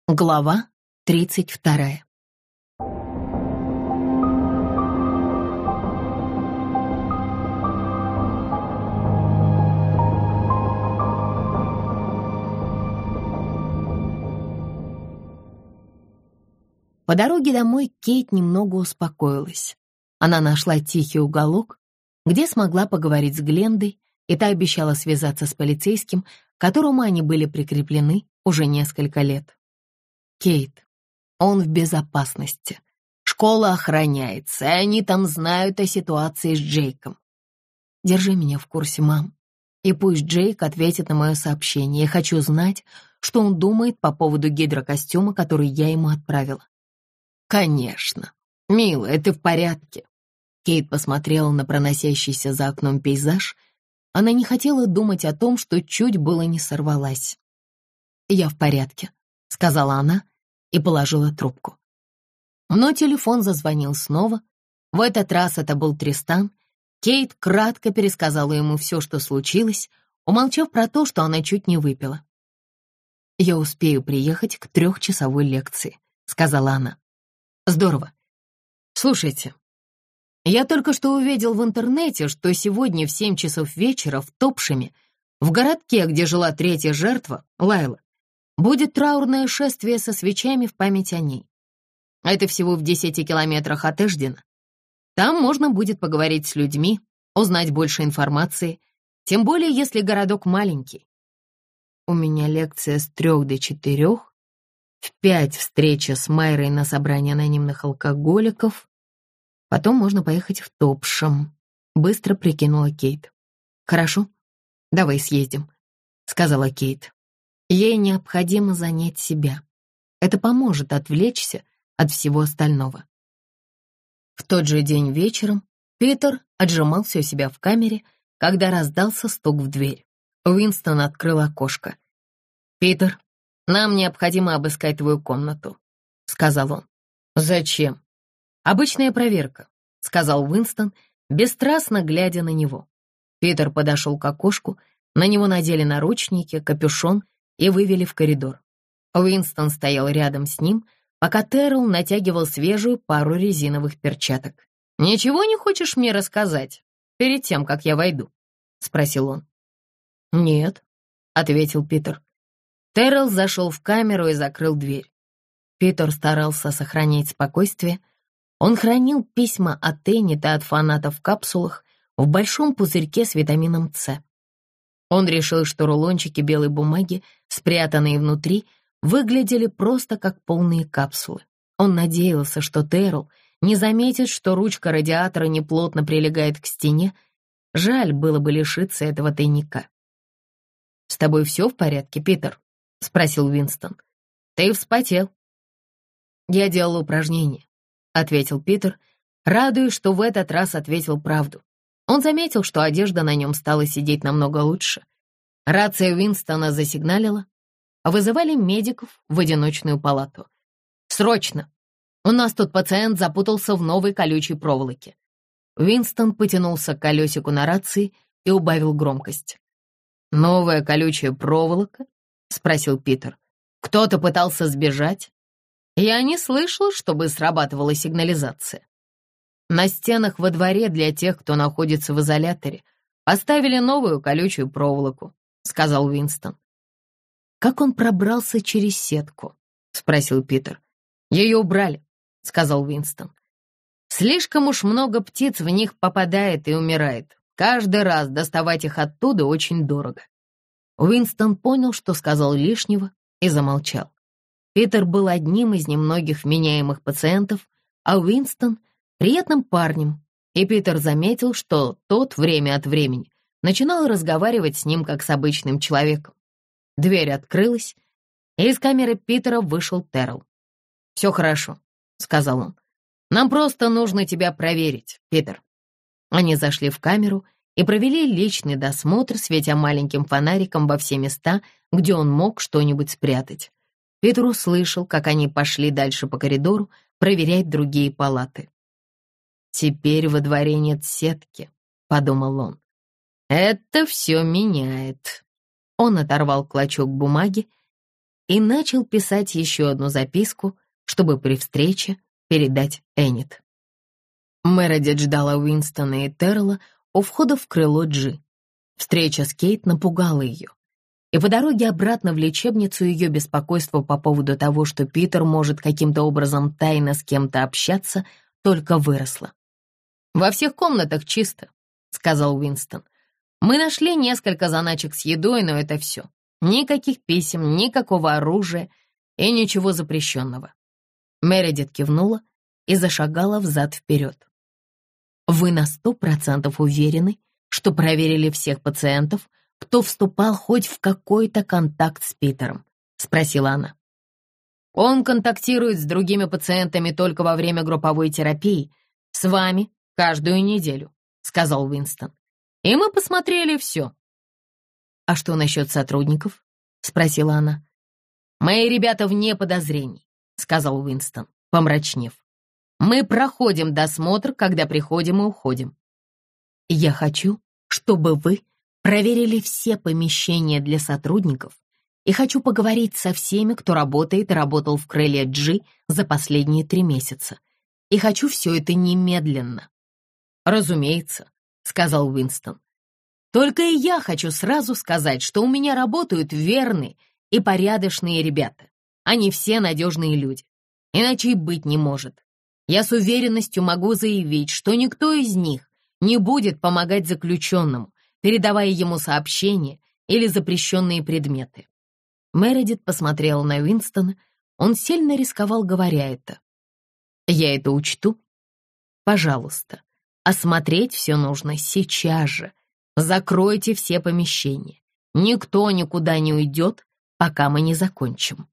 Глава 32. По дороге домой Кейт немного успокоилась. Она нашла тихий уголок, где смогла поговорить с Глендой, и та обещала связаться с полицейским, к которому они были прикреплены уже несколько лет. «Кейт, он в безопасности. Школа охраняется, и они там знают о ситуации с Джейком. Держи меня в курсе, мам. И пусть Джейк ответит на мое сообщение. Я хочу знать, что он думает по поводу гидрокостюма, который я ему отправила». «Конечно. Милая, ты в порядке?» Кейт посмотрела на проносящийся за окном пейзаж. Она не хотела думать о том, что чуть было не сорвалась. «Я в порядке», — сказала она и положила трубку. Но телефон зазвонил снова. В этот раз это был Тристан. Кейт кратко пересказала ему все, что случилось, умолчав про то, что она чуть не выпила. «Я успею приехать к 3-часовой лекции», — сказала она. «Здорово. Слушайте, я только что увидел в интернете, что сегодня в 7 часов вечера в Топшеме, в городке, где жила 3-я жертва, Лайла, будет траурное шествие со свечами в память о ней. Это всего в 10 километрах от Эшдена. Там можно будет поговорить с людьми, узнать больше информации, тем более если городок маленький. У меня лекция с 3 до 4, в 5 встреча с Майрой на собрание анонимных алкоголиков, потом можно поехать в Топшем», — быстро прикинула Кейт. «Хорошо, давай съездим», — сказала Кейт. Ей необходимо занять себя. Это поможет отвлечься от всего остального. В тот же день вечером Питер отжимался у себя в камере, когда раздался стук в дверь. Уинстон открыл окошко. «Питер, нам необходимо обыскать твою комнату», — сказал он. «Зачем?» «Обычная проверка», — сказал Уинстон, бесстрастно глядя на него. Питер подошел к окошку, на него надели наручники, капюшон и вывели в коридор. Уинстон стоял рядом с ним, пока Террell натягивал свежую пару резиновых перчаток. «Ничего не хочешь мне рассказать перед тем, как я войду?» — спросил он. «Нет», — ответил Питер. Террell зашел в камеру и закрыл дверь. Питер старался сохранять спокойствие. Он хранил письма от Эннет и от фанатов в капсулах в большом пузырьке с витамином С. Он решил, что рулончики белой бумаги, спрятанные внутри, выглядели просто как полные капсулы. Он надеялся, что Террell не заметит, что ручка радиатора неплотно прилегает к стене. Жаль было бы лишиться этого тайника. «С тобой все в порядке, Питер?» — спросил Уинстон. «Ты вспотел». «Я делал упражнения», — ответил Питер, радуясь, что в этот раз ответил правду. Он заметил, что одежда на нем стала сидеть намного лучше. Рация Уинстона засигналила. Вызывали медиков в одиночную палату. «Срочно! У нас тут пациент запутался в новой колючей проволоке». Уинстон потянулся к колесику на рации и убавил громкость. «Новая колючая проволока?» — спросил Питер. «Кто-то пытался сбежать?» «Я не слышал, чтобы срабатывала сигнализация. На стенах во дворе для тех, кто находится в изоляторе, поставили новую колючую проволоку», — сказал Уинстон. «Как он пробрался через сетку?» — спросил Питер. «Ее убрали», — сказал Уинстон. «Слишком уж много птиц в них попадает и умирает. Каждый раз доставать их оттуда очень дорого». Уинстон понял, что сказал лишнего, и замолчал. Питер был одним из немногих вменяемых пациентов, а Уинстон — приятным парнем, и Питер заметил, что тот время от времени начинал разговаривать с ним как с обычным человеком. Дверь открылась, и из камеры Питера вышел Террell. «Все хорошо», — сказал он. «Нам просто нужно тебя проверить, Питер». Они зашли в камеру и провели личный досмотр, светя маленьким фонариком во все места, где он мог что-нибудь спрятать. Питер услышал, как они пошли дальше по коридору проверять другие палаты. «Теперь во дворе нет сетки», — подумал он. «Это все меняет». Он оторвал клочок бумаги и начал писать еще одну записку, чтобы при встрече передать Эннет. Мередит ждала Уинстона и Террелла у входа в крыло Джи. Встреча с Кейт напугала ее, и по дороге обратно в лечебницу ее беспокойство по поводу того, что Питер может каким-то образом тайно с кем-то общаться, только выросло. «Во всех комнатах чисто», — сказал Уинстон. «Мы нашли несколько заначек с едой, но это все. Никаких писем, никакого оружия и ничего запрещенного». Мередит кивнула и зашагала взад-вперед. «Вы на 100% уверены, что проверили всех пациентов, кто вступал хоть в какой-то контакт с Питером?» — спросила она. «Он контактирует с другими пациентами только во время групповой терапии, с вами каждую неделю», — сказал Уинстон. «И мы посмотрели все». «А что насчет сотрудников?» — спросила она. «Мои ребята вне подозрений», — сказал Уинстон, помрачнев. «Мы проходим досмотр, когда приходим и уходим». «Я хочу, чтобы вы проверили все помещения для сотрудников, и хочу поговорить со всеми, кто работает и работал в крыле Джи за последние 3 месяца. И хочу все это немедленно». «Разумеется», — сказал Уинстон. «Только и я хочу сразу сказать, что у меня работают верные и порядочные ребята. Они все надежные люди. Иначе и быть не может. Я с уверенностью могу заявить, что никто из них не будет помогать заключенному, передавая ему сообщения или запрещенные предметы». Мередит посмотрела на Уинстона. Он сильно рисковал, говоря это. «Я это учту. Пожалуйста, осмотреть все нужно сейчас же. Закройте все помещения. Никто никуда не уйдет, пока мы не закончим».